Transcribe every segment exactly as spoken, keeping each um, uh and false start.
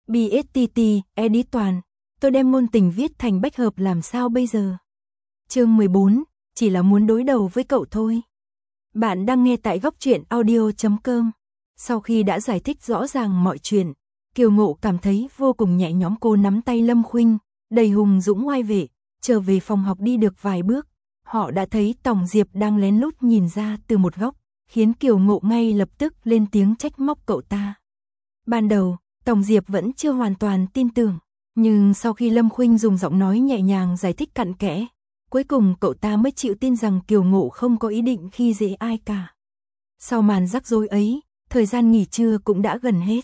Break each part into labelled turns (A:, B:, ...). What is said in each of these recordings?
A: bê ét tê tê, edit toàn. Tôi đem ngôn tình viết thành bách hợp làm sao bây giờ? Chương mười bốn, chỉ là muốn đối đầu với cậu thôi. Bạn đang nghe tại góc truyện audio chấm com. Sau khi đã giải thích rõ ràng mọi chuyện, Kiều Ngộ cảm thấy vô cùng nhẹ nhõm. Cô nắm tay Lâm Khuynh, đầy hùng dũng oai vệ, trở về phòng học. Đi được vài bước, họ đã thấy Tòng Diệp đang lén lút nhìn ra từ một góc, khiến Kiều Ngộ ngay lập tức lên tiếng trách móc cậu ta. Ban đầu, Tòng Diệp vẫn chưa hoàn toàn tin tưởng, nhưng sau khi Lâm Khuynh dùng giọng nói nhẹ nhàng giải thích cặn kẽ, cuối cùng cậu ta mới chịu tin rằng Kiều Ngộ không có ý định khi dễ ai cả. Sau màn rắc rối ấy, thời gian nghỉ trưa cũng đã gần hết.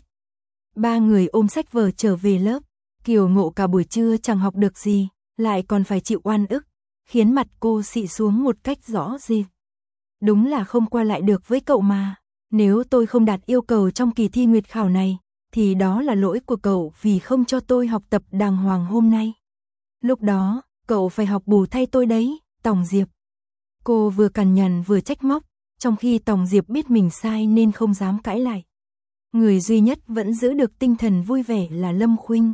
A: Ba người ôm sách vở trở về lớp. Kiều Ngộ cả buổi trưa chẳng học được gì, lại còn phải chịu oan ức, khiến mặt cô xị xuống một cách rõ rệt. Đúng là không qua lại được với cậu mà. Nếu tôi không đạt yêu cầu trong kỳ thi nguyệt khảo này, thì đó là lỗi của cậu vì không cho tôi học tập đàng hoàng hôm nay. Lúc đó, cậu phải học bù thay tôi đấy, Tòng Diệp. Cô vừa cằn nhằn vừa trách móc, trong khi Tòng Diệp biết mình sai nên không dám cãi lại. Người duy nhất vẫn giữ được tinh thần vui vẻ là Lâm Khuynh.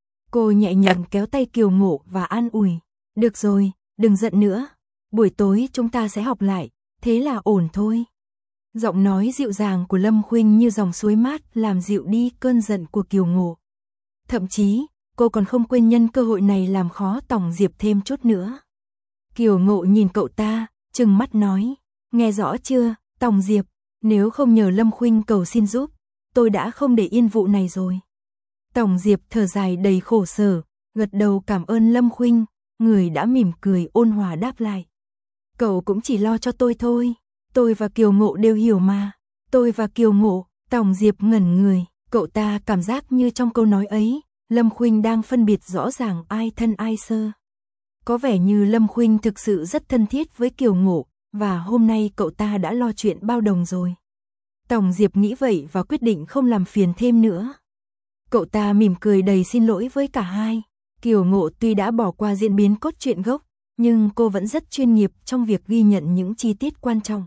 A: Cô nhẹ nhàng kéo tay Kiều Ngộ và an ủi. Được rồi, đừng giận nữa. Buổi tối chúng ta sẽ học lại, thế là ổn thôi. Giọng nói dịu dàng của Lâm Khuynh như dòng suối mát làm dịu đi cơn giận của Kiều Ngộ. Thậm chí, cô còn không quên nhân cơ hội này làm khó Tòng Diệp thêm chút nữa. Kiều Ngộ nhìn cậu ta, trừng mắt nói. Nghe rõ chưa, Tòng Diệp, nếu không nhờ Lâm Khuynh cầu xin giúp, tôi đã không để yên vụ này rồi. Tòng Diệp thở dài đầy khổ sở, gật đầu cảm ơn Lâm Khuynh, người đã mỉm cười ôn hòa đáp lại. Cậu cũng chỉ lo cho tôi thôi, tôi và Kiều Ngộ đều hiểu mà. Tôi và Kiều Ngộ, Tòng Diệp ngẩn người, cậu ta cảm giác như trong câu nói ấy, Lâm Khuynh đang phân biệt rõ ràng ai thân ai sơ. Có vẻ như Lâm Khuynh thực sự rất thân thiết với Kiều Ngộ, và hôm nay cậu ta đã lo chuyện bao đồng rồi. Tòng Diệp nghĩ vậy và quyết định không làm phiền thêm nữa. Cậu ta mỉm cười đầy xin lỗi với cả hai. Kiều Ngộ tuy đã bỏ qua diễn biến cốt truyện gốc, nhưng cô vẫn rất chuyên nghiệp trong việc ghi nhận những chi tiết quan trọng.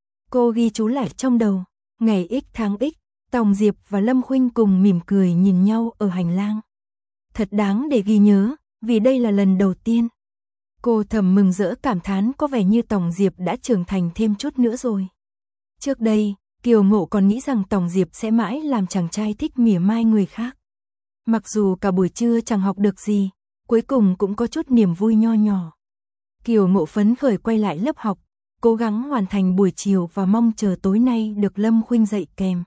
A: Cô ghi chú lại trong đầu. Ngày X tháng X, Tòng Diệp và Lâm Khuynh cùng mỉm cười nhìn nhau ở hành lang. Thật đáng để ghi nhớ, vì đây là lần đầu tiên. Cô thầm mừng rỡ cảm thán có vẻ như Tòng Diệp đã trưởng thành thêm chút nữa rồi. Trước đây, Kiều Ngộ còn nghĩ rằng Tòng Diệp sẽ mãi làm chàng trai thích mỉa mai người khác. Mặc dù cả buổi trưa chẳng học được gì, cuối cùng cũng có chút niềm vui nho nhỏ. Kiều Ngộ phấn khởi quay lại lớp học, cố gắng hoàn thành buổi chiều và mong chờ tối nay được Lâm Khuynh dạy kèm.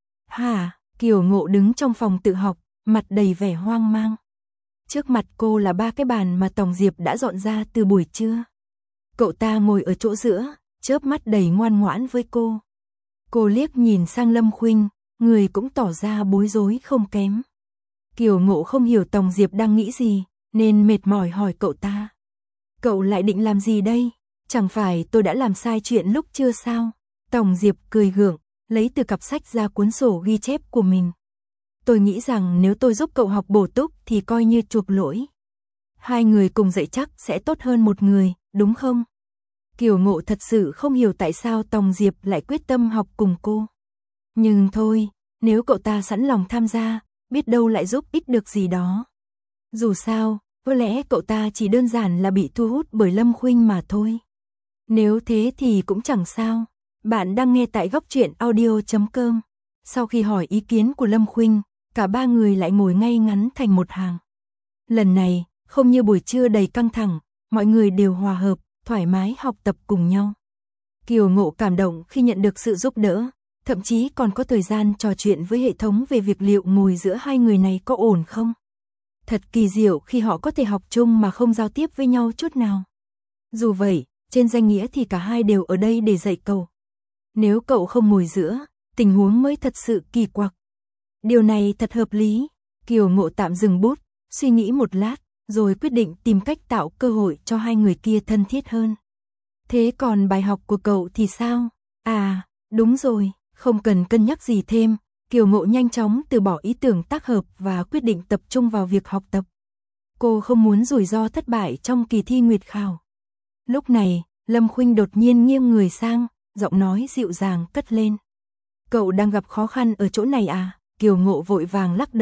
A: Hả, Kiều Ngộ đứng trong phòng tự học, mặt đầy vẻ hoang mang. Trước mặt cô là ba cái bàn mà Tòng Diệp đã dọn ra từ buổi trưa. Cậu ta ngồi ở chỗ giữa, chớp mắt đầy ngoan ngoãn với cô. Cô liếc nhìn sang Lâm Khuynh, người cũng tỏ ra bối rối không kém. Kiều Ngộ không hiểu Tòng Diệp đang nghĩ gì, nên mệt mỏi hỏi cậu ta. Cậu lại định làm gì đây? Chẳng phải tôi đã làm sai chuyện lúc chưa sao? Tòng Diệp cười gượng, lấy từ cặp sách ra cuốn sổ ghi chép của mình. Tôi nghĩ rằng nếu tôi giúp cậu học bổ túc thì coi như chuộc lỗi. Hai người cùng dạy chắc sẽ tốt hơn một người, đúng không? Kiều Ngộ thật sự không hiểu tại sao Tòng Diệp lại quyết tâm học cùng cô. Nhưng thôi, nếu cậu ta sẵn lòng tham gia, biết đâu lại giúp ích được gì đó. Dù sao, có lẽ cậu ta chỉ đơn giản là bị thu hút bởi Lâm Khuynh mà thôi. Nếu thế thì cũng chẳng sao. Bạn đang nghe tại góc truyện audio chấm com. Sau khi hỏi ý kiến của Lâm Khuynh, cả ba người lại ngồi ngay ngắn thành một hàng. Lần này, không như buổi trưa đầy căng thẳng, mọi người đều hòa hợp, thoải mái học tập cùng nhau. Kiều Ngộ cảm động khi nhận được sự giúp đỡ, thậm chí còn có thời gian trò chuyện với hệ thống về việc liệu ngồi giữa hai người này có ổn không. Thật kỳ diệu khi họ có thể học chung mà không giao tiếp với nhau chút nào. Dù vậy, trên danh nghĩa thì cả hai đều ở đây để dạy cậu. Nếu cậu không ngồi giữa, tình huống mới thật sự kỳ quặc. Điều này thật hợp lý. Kiều Ngộ tạm dừng bút, suy nghĩ một lát, rồi quyết định tìm cách tạo cơ hội cho hai người kia thân thiết hơn. Thế còn bài học của cậu thì sao? À, đúng rồi, không cần cân nhắc gì thêm. Kiều Ngộ nhanh chóng từ bỏ ý tưởng tác hợp và quyết định tập trung vào việc học tập. Cô không muốn rủi ro thất bại trong kỳ thi nguyệt khảo. Lúc này, Lâm Khuynh đột nhiên nghiêng người sang, giọng nói dịu dàng cất lên. Cậu đang gặp khó khăn ở chỗ này à? Kiều Ngộ vội vàng lắc đầu.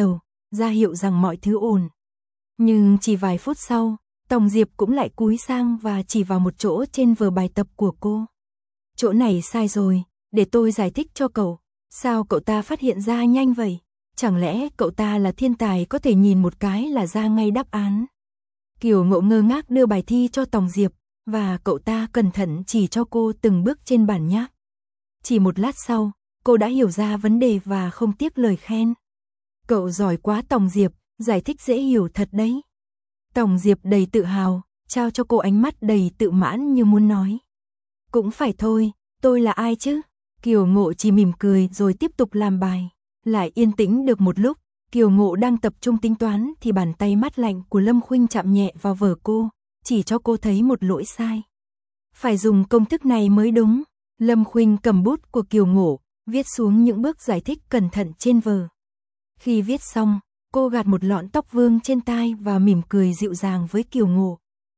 A: ra hiệu rằng mọi thứ ổn. Nhưng chỉ vài phút sau, Tòng Diệp cũng lại cúi sang và chỉ vào một chỗ trên vở bài tập của cô. Chỗ này sai rồi, để tôi giải thích cho cậu. Sao cậu ta phát hiện ra nhanh vậy? Chẳng lẽ cậu ta là thiên tài có thể nhìn một cái là ra ngay đáp án? Kiều Ngộ ngơ ngác đưa bài thi cho Tòng Diệp, và cậu ta cẩn thận chỉ cho cô từng bước trên bản nháp. Chỉ một lát sau, cô đã hiểu ra vấn đề và không tiếc lời khen. Cậu giỏi quá Tòng Diệp, giải thích dễ hiểu thật đấy. Tòng Diệp đầy tự hào, trao cho cô ánh mắt đầy tự mãn như muốn nói. Cũng phải thôi, tôi là ai chứ? Kiều Ngộ chỉ mỉm cười rồi tiếp tục làm bài. Lại yên tĩnh được một lúc, Kiều Ngộ đang tập trung tính toán thì bàn tay mát lạnh của Lâm Khuynh chạm nhẹ vào vở cô, chỉ cho cô thấy một lỗi sai. Phải dùng công thức này mới đúng. Lâm Khuynh cầm bút của Kiều Ngộ, viết xuống những bước giải thích cẩn thận trên vở. Khi viết xong, cô gạt một lọn tóc vương trên tai và mỉm cười dịu dàng với Kiều Ngộ.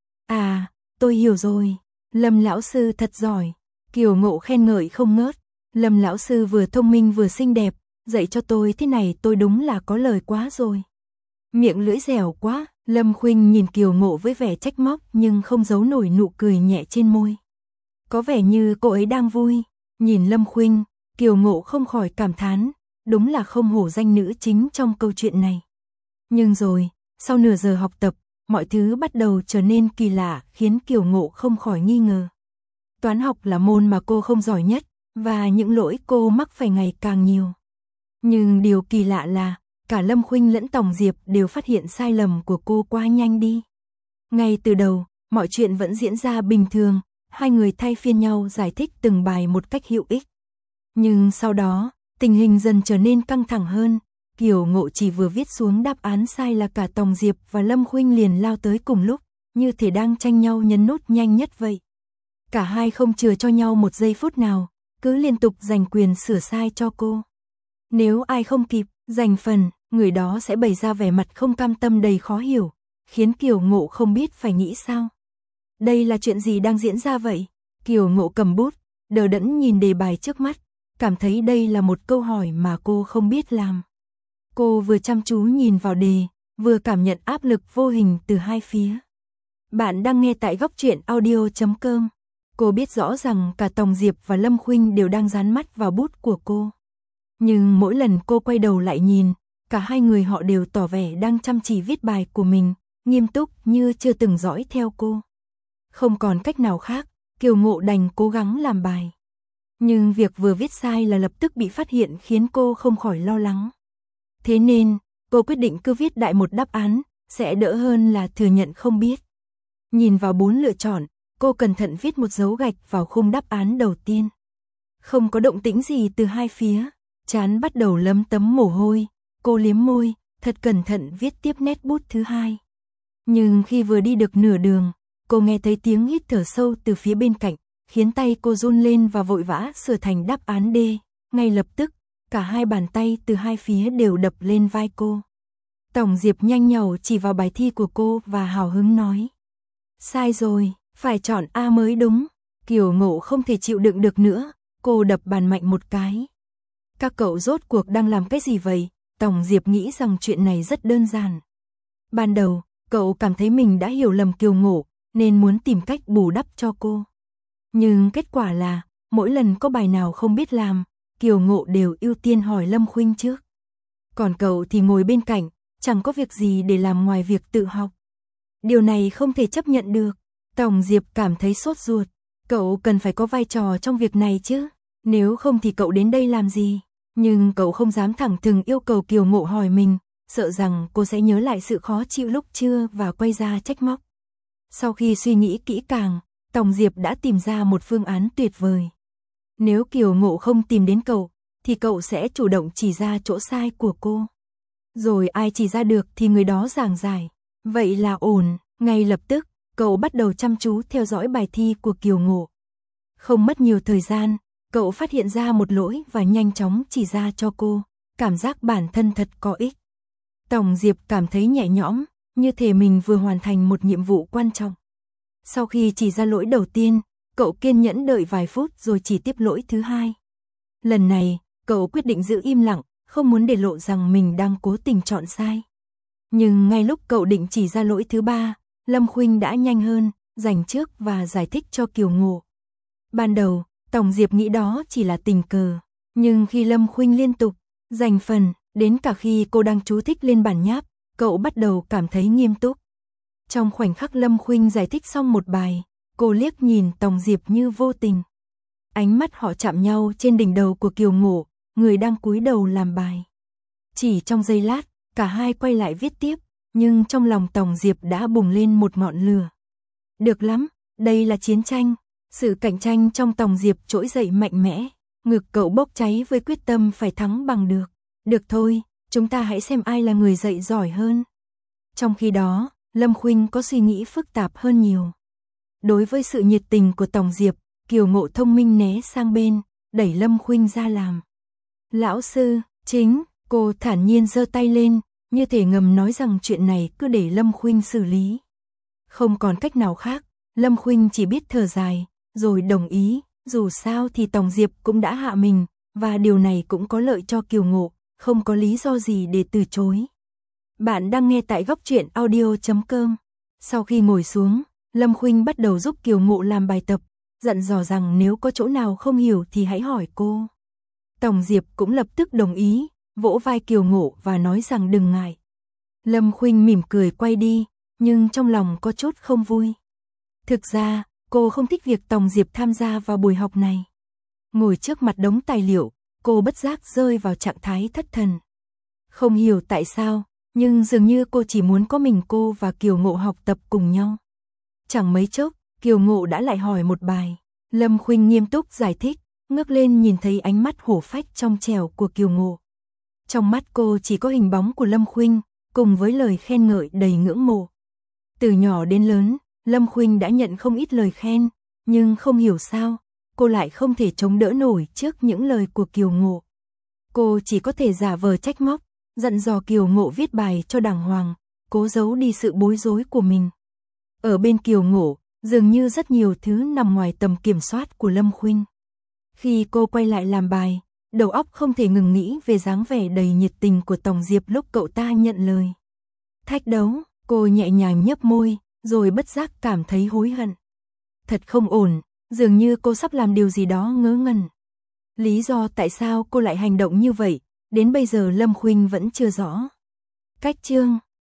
A: À, tôi hiểu rồi. Lâm lão sư thật giỏi. Kiều Ngộ khen ngợi không ngớt. Lâm lão sư vừa thông minh vừa xinh đẹp, dạy cho tôi thế này tôi đúng là có lời quá rồi. Miệng lưỡi dẻo quá. Lâm Khuynh nhìn Kiều Ngộ với vẻ trách móc nhưng không giấu nổi nụ cười nhẹ trên môi. Có vẻ như cô ấy đang vui. Nhìn Lâm Khuynh, Kiều Ngộ không khỏi cảm thán, đúng là không hổ danh nữ chính trong câu chuyện này. Nhưng rồi, sau nửa giờ học tập, mọi thứ bắt đầu trở nên kỳ lạ khiến Kiều Ngộ không khỏi nghi ngờ. Toán học là môn mà cô không giỏi nhất, và những lỗi cô mắc phải ngày càng nhiều. Nhưng điều kỳ lạ là, cả Lâm Khuynh lẫn Tòng Diệp đều phát hiện sai lầm của cô quá nhanh đi. Ngay từ đầu, mọi chuyện vẫn diễn ra bình thường, hai người thay phiên nhau giải thích từng bài một cách hữu ích. Nhưng sau đó, tình hình dần trở nên căng thẳng hơn. Kiều Ngộ chỉ vừa viết xuống đáp án sai là cả Tòng Diệp và Lâm Khuynh liền lao tới cùng lúc, như thể đang tranh nhau nhấn nút nhanh nhất vậy. Cả hai không chừa cho nhau một giây phút nào, cứ liên tục giành quyền sửa sai cho cô. Nếu ai không kịp giành phần, người đó sẽ bày ra vẻ mặt không cam tâm đầy khó hiểu, khiến Kiều Ngộ không biết phải nghĩ sao. Đây là chuyện gì đang diễn ra vậy? Kiều Ngộ cầm bút, đờ đẫn nhìn đề bài trước mắt, cảm thấy đây là một câu hỏi mà cô không biết làm. Cô vừa chăm chú nhìn vào đề, vừa cảm nhận áp lực vô hình từ hai phía. Bạn đang nghe tại góc truyện audio chấm com. Cô biết rõ rằng cả Tòng Diệp và Lâm Khuynh đều đang dán mắt vào bút của cô. Nhưng mỗi lần cô quay đầu lại nhìn, cả hai người họ đều tỏ vẻ đang chăm chỉ viết bài của mình, nghiêm túc như chưa từng dõi theo cô. Không còn cách nào khác, Kiều Ngộ đành cố gắng làm bài. Nhưng việc vừa viết sai là lập tức bị phát hiện khiến cô không khỏi lo lắng. Thế nên, cô quyết định cứ viết đại một đáp án, sẽ đỡ hơn là thừa nhận không biết. Nhìn vào bốn lựa chọn, cô cẩn thận viết một dấu gạch vào khung đáp án đầu tiên. Không có động tĩnh gì từ hai phía, trán bắt đầu lấm tấm mồ hôi, cô liếm môi, thật cẩn thận viết tiếp nét bút thứ hai. Nhưng khi vừa đi được nửa đường, cô nghe thấy tiếng hít thở sâu từ phía bên cạnh, khiến tay cô run lên và vội vã sửa thành đáp án D. Ngay lập tức, cả hai bàn tay từ hai phía đều đập lên vai cô. Tòng Diệp nhanh nhảu chỉ vào bài thi của cô và hào hứng nói. Sai rồi, phải chọn A mới đúng. Kiều Ngộ không thể chịu đựng được nữa, cô đập bàn mạnh một cái. Các cậu rốt cuộc đang làm cái gì vậy? Tòng Diệp nghĩ rằng chuyện này rất đơn giản. Ban đầu, cậu cảm thấy mình đã hiểu lầm Kiều Ngộ, nên muốn tìm cách bù đắp cho cô. Nhưng kết quả là, mỗi lần có bài nào không biết làm, Kiều Ngộ đều ưu tiên hỏi Lâm Khuynh trước. Còn cậu thì ngồi bên cạnh, chẳng có việc gì để làm ngoài việc tự học. Điều này không thể chấp nhận được. Tòng Diệp cảm thấy sốt ruột. Cậu cần phải có vai trò trong việc này chứ. Nếu không thì cậu đến đây làm gì? Nhưng cậu không dám thẳng thừng yêu cầu Kiều Ngộ hỏi mình, sợ rằng cô sẽ nhớ lại sự khó chịu lúc trưa và quay ra trách móc. Sau khi suy nghĩ kỹ càng, Tòng Diệp đã tìm ra một phương án tuyệt vời. Nếu Kiều Ngộ không tìm đến cậu, thì cậu sẽ chủ động chỉ ra chỗ sai của cô. Rồi ai chỉ ra được thì người đó giảng giải. Vậy là ổn. Ngay lập tức, cậu bắt đầu chăm chú theo dõi bài thi của Kiều Ngộ. Không mất nhiều thời gian, cậu phát hiện ra một lỗi và nhanh chóng chỉ ra cho cô. Cảm giác bản thân thật có ích. Tòng Diệp cảm thấy nhẹ nhõm, như thể mình vừa hoàn thành một nhiệm vụ quan trọng. Sau khi chỉ ra lỗi đầu tiên, cậu kiên nhẫn đợi vài phút rồi chỉ tiếp lỗi thứ hai. Lần này, cậu quyết định giữ im lặng, không muốn để lộ rằng mình đang cố tình chọn sai. Nhưng ngay lúc cậu định chỉ ra lỗi thứ ba, Lâm Khuynh đã nhanh hơn, giành trước và giải thích cho Kiều Ngộ. Ban đầu, Tổng Diệp nghĩ đó chỉ là tình cờ, nhưng khi Lâm Khuynh liên tục giành phần, đến cả khi cô đang chú thích lên bản nháp, cậu bắt đầu cảm thấy nghiêm túc. Trong khoảnh khắc Lâm Khuynh giải thích xong một bài, cô liếc nhìn Tổng Diệp như vô tình. Ánh mắt họ chạm nhau trên đỉnh đầu của Kiều Ngộ, người đang cúi đầu làm bài. Chỉ trong giây lát, cả hai quay lại viết tiếp, nhưng trong lòng Tổng Diệp đã bùng lên một ngọn lửa. Được lắm, đây là chiến tranh. Sự cạnh tranh trong Tổng Diệp trỗi dậy mạnh mẽ, ngực cậu bốc cháy với quyết tâm phải thắng bằng được. Được thôi, chúng ta hãy xem ai là người dạy giỏi hơn. Trong khi đó, Lâm Khuynh có suy nghĩ phức tạp hơn nhiều. Đối với sự nhiệt tình của Tổng Diệp, Kiều Ngộ thông minh né sang bên, đẩy Lâm Khuynh ra làm. Lão sư, chính, cô thản nhiên giơ tay lên, như thể ngầm nói rằng chuyện này cứ để Lâm Khuynh xử lý. Không còn cách nào khác, Lâm Khuynh chỉ biết thở dài, rồi đồng ý, dù sao thì Tổng Diệp cũng đã hạ mình, và điều này cũng có lợi cho Kiều Ngộ, không có lý do gì để từ chối. Bạn đang nghe tại góc truyện audio chấm com. Sau khi ngồi xuống, Lâm Khuynh bắt đầu giúp Kiều Ngộ làm bài tập, dặn dò rằng nếu có chỗ nào không hiểu thì hãy hỏi cô. Tổng Diệp cũng lập tức đồng ý, vỗ vai Kiều Ngộ và nói rằng đừng ngại. Lâm Khuynh mỉm cười quay đi, nhưng trong lòng có chút không vui. Thực ra, cô không thích việc Tổng Diệp tham gia vào buổi học này. Ngồi trước mặt đống tài liệu, cô bất giác rơi vào trạng thái thất thần. Không hiểu tại sao, nhưng dường như cô chỉ muốn có mình cô và Kiều Ngộ học tập cùng nhau. Chẳng mấy chốc, Kiều Ngộ đã lại hỏi một bài. Lâm Khuynh nghiêm túc giải thích, ngước lên nhìn thấy ánh mắt hổ phách trong trẻo của Kiều Ngộ. Trong mắt cô chỉ có hình bóng của Lâm Khuynh, cùng với lời khen ngợi đầy ngưỡng mộ. Từ nhỏ đến lớn, Lâm Khuynh đã nhận không ít lời khen, nhưng không hiểu sao, cô lại không thể chống đỡ nổi trước những lời của Kiều Ngộ. Cô chỉ có thể giả vờ trách móc, dặn dò Kiều Ngộ viết bài cho đàng hoàng, cố giấu đi sự bối rối của mình. Ở bên Kiều Ngộ, dường như rất nhiều thứ nằm ngoài tầm kiểm soát của Lâm Khuynh. Khi cô quay lại làm bài, đầu óc không thể ngừng nghĩ về dáng vẻ đầy nhiệt tình của Tổng Diệp lúc cậu ta nhận lời thách đấu. Cô nhẹ nhàng nhếch môi, rồi bất giác cảm thấy hối hận. Thật không ổn, dường như cô sắp làm điều gì đó ngớ ngẩn. Lý do tại sao cô lại hành động như vậy, đến bây giờ Lâm Khuynh vẫn chưa rõ. Cách chương